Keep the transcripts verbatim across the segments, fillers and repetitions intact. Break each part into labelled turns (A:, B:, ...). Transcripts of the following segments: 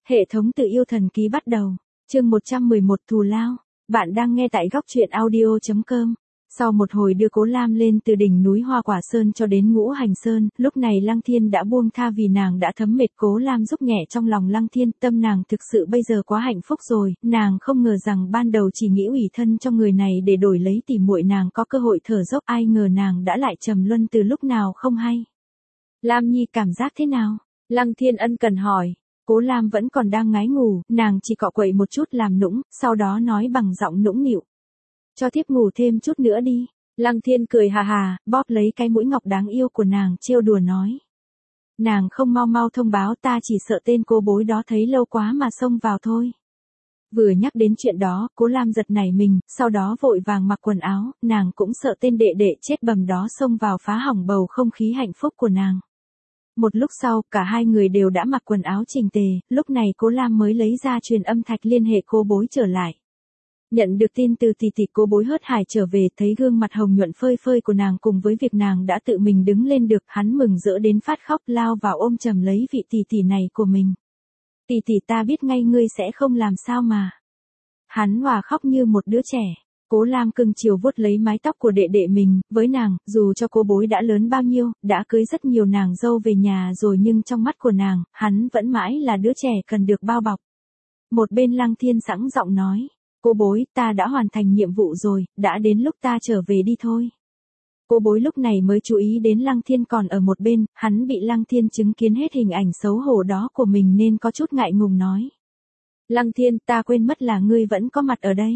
A: Hệ thống tự yêu thần ký bắt đầu. Chương một trăm mười một Thù lao. Bạn đang nghe tại góc truyện audio chấm com. Sau một hồi đưa Cố Lam lên từ đỉnh núi Hoa Quả Sơn cho đến Ngũ Hành Sơn, lúc này Lăng Thiên đã buông tha vì nàng đã thấm mệt. Cố Lam giúp nhẹ trong lòng Lăng Thiên, tâm nàng thực sự bây giờ quá hạnh phúc rồi, nàng không ngờ rằng ban đầu chỉ nghĩ ủy thân cho người này để đổi lấy tỉ muội nàng có cơ hội thở dốc, ai ngờ nàng đã lại trầm luân từ lúc nào không hay. Lam Nhi cảm giác thế nào? Lăng Thiên ân cần hỏi. Cố Lam vẫn còn đang ngái ngủ, nàng chỉ cọ quậy một chút làm nũng, sau đó nói bằng giọng nũng nịu. Cho thiếp ngủ thêm chút nữa đi. Lăng Thiên cười hà hà, bóp lấy cái mũi ngọc đáng yêu của nàng, trêu đùa nói. Nàng không mau mau thông báo, ta chỉ sợ tên cô bối đó thấy lâu quá mà xông vào thôi. Vừa nhắc đến chuyện đó, Cố Lam giật nảy mình, sau đó vội vàng mặc quần áo, nàng cũng sợ tên đệ đệ chết bầm đó xông vào phá hỏng bầu không khí hạnh phúc của nàng. Một lúc sau, cả hai người đều đã mặc quần áo chỉnh tề, lúc này Cố Lam mới lấy ra truyền âm thạch liên hệ cô bối trở lại. Nhận được tin từ tỷ tỷ Cố bối hớt hải trở về, thấy gương mặt hồng nhuận phơi phơi của nàng cùng với việc nàng đã tự mình đứng lên được, hắn mừng rỡ đến phát khóc, lao vào ôm chầm lấy vị tỷ tỷ này của mình. Tỷ tỷ, ta biết ngay ngươi sẽ không làm sao mà. Hắn hòa khóc như một đứa trẻ. Cố Lam cưng chiều vuốt lấy mái tóc của đệ đệ mình, với nàng, dù cho cô bối đã lớn bao nhiêu, đã cưới rất nhiều nàng dâu về nhà rồi nhưng trong mắt của nàng, hắn vẫn mãi là đứa trẻ cần được bao bọc. Một bên Lăng Thiên sẵn giọng nói, cô bối, ta đã hoàn thành nhiệm vụ rồi, đã đến lúc ta trở về đi thôi. Cô bối lúc này mới chú ý đến Lăng Thiên còn ở một bên, hắn bị Lăng Thiên chứng kiến hết hình ảnh xấu hổ đó của mình nên có chút ngại ngùng nói. Lăng Thiên, ta quên mất là ngươi vẫn có mặt ở đây.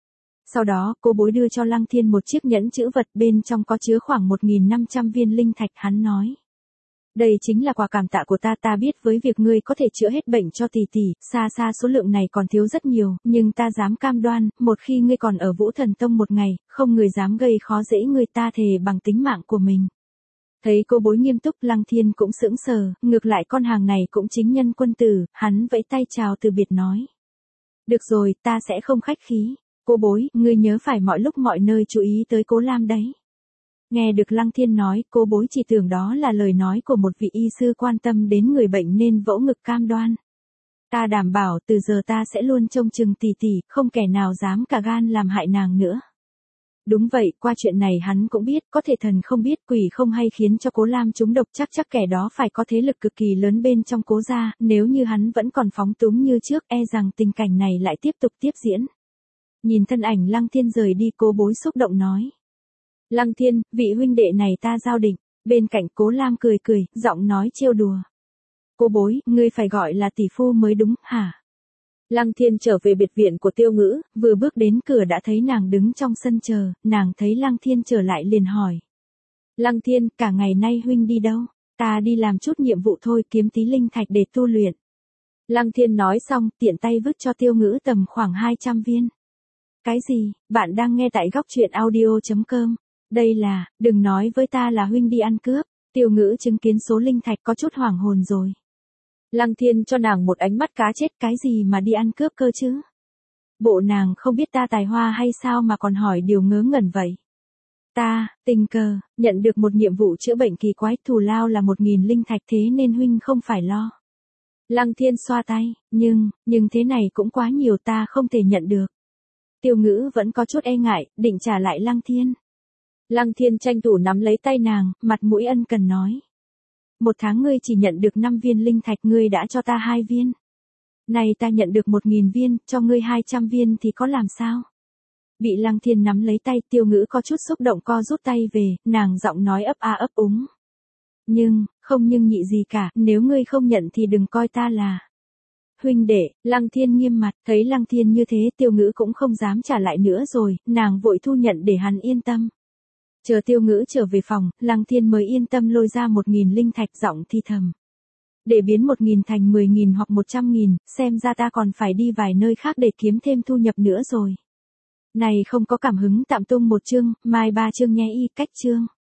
A: Sau đó, cô bối đưa cho Lăng Thiên một chiếc nhẫn chữ vật, bên trong có chứa khoảng một nghìn năm trăm viên linh thạch, hắn nói. Đây chính là quà cảm tạ của ta, ta biết với việc ngươi có thể chữa hết bệnh cho tỷ tỷ, xa xa số lượng này còn thiếu rất nhiều, nhưng ta dám cam đoan, một khi ngươi còn ở Vũ Thần Tông một ngày, không người dám gây khó dễ ngươi, ta thề bằng tính mạng của mình. Thấy cô bối nghiêm túc, Lăng Thiên cũng sững sờ, ngược lại con hàng này cũng chính nhân quân tử, hắn vẫy tay chào từ biệt nói. Được rồi, ta sẽ không khách khí. Cô bối, ngươi nhớ phải mọi lúc mọi nơi chú ý tới Cố Lam đấy. Nghe được Lăng Thiên nói, cô bối chỉ tưởng đó là lời nói của một vị y sư quan tâm đến người bệnh nên vỗ ngực cam đoan. Ta đảm bảo từ giờ ta sẽ luôn trông chừng tỷ tỷ, không kẻ nào dám cả gan làm hại nàng nữa. Đúng vậy, qua chuyện này hắn cũng biết, có thể thần không biết quỷ không hay khiến cho Cố Lam trúng độc, chắc chắc kẻ đó phải có thế lực cực kỳ lớn bên trong Cố gia, nếu như hắn vẫn còn phóng túng như trước, e rằng tình cảnh này lại tiếp tục tiếp diễn. Nhìn thân ảnh Lăng Thiên rời đi, cô bối xúc động nói. Lăng Thiên, vị huynh đệ này ta giao định. Bên cạnh Cố Lam cười cười, giọng nói trêu đùa. Cô bối, ngươi phải gọi là tỷ phu mới đúng, hả? Lăng Thiên trở về biệt viện của Tiêu Ngữ, vừa bước đến cửa đã thấy nàng đứng trong sân chờ, nàng thấy Lăng Thiên trở lại liền hỏi. Lăng Thiên, cả ngày nay huynh đi đâu? Ta đi làm chút nhiệm vụ thôi, kiếm tí linh thạch để tu luyện. Lăng Thiên nói xong, tiện tay vứt cho Tiêu Ngữ tầm khoảng hai trăm viên. Cái gì? Bạn đang nghe tại góc truyện audio chấm com. Đây là, đừng nói với ta là huynh đi ăn cướp. Tiêu Ngữ chứng kiến số linh thạch có chút hoảng hồn rồi. Lăng Thiên cho nàng một ánh mắt cá chết, cái gì mà đi ăn cướp cơ chứ? Bộ nàng không biết ta tài hoa hay sao mà còn hỏi điều ngớ ngẩn vậy? Ta, tình cờ, nhận được một nhiệm vụ chữa bệnh kỳ quái, thù lao là một nghìn linh thạch, thế nên huynh không phải lo. Lăng Thiên xoa tay, nhưng, nhưng thế này cũng quá nhiều, ta không thể nhận được. Tiêu Ngữ vẫn có chút e ngại, định trả lại Lăng Thiên. Lăng Thiên tranh thủ nắm lấy tay nàng, mặt mũi ân cần nói. Một tháng ngươi chỉ nhận được năm viên linh thạch, ngươi đã cho ta hai viên. Này ta nhận được một nghìn viên, cho ngươi hai trăm viên thì có làm sao? Bị Lăng Thiên nắm lấy tay, Tiêu Ngữ có chút xúc động co rút tay về, nàng giọng nói ấp a ấp úng. Nhưng, không nhưng nhị gì cả, nếu ngươi không nhận thì đừng coi ta là... Huynh đệ, Lăng Thiên nghiêm mặt, thấy Lăng Thiên như thế, Tiêu Ngữ cũng không dám trả lại nữa rồi, nàng vội thu nhận để hắn yên tâm. Chờ Tiêu Ngữ trở về phòng, Lăng Thiên mới yên tâm lôi ra một nghìn linh thạch, giọng thi thầm. Để biến một nghìn thành mười nghìn hoặc một trăm nghìn, xem ra ta còn phải đi vài nơi khác để kiếm thêm thu nhập nữa rồi. Này không có cảm hứng tạm tung một chương, mai ba chương nhé y cách chương.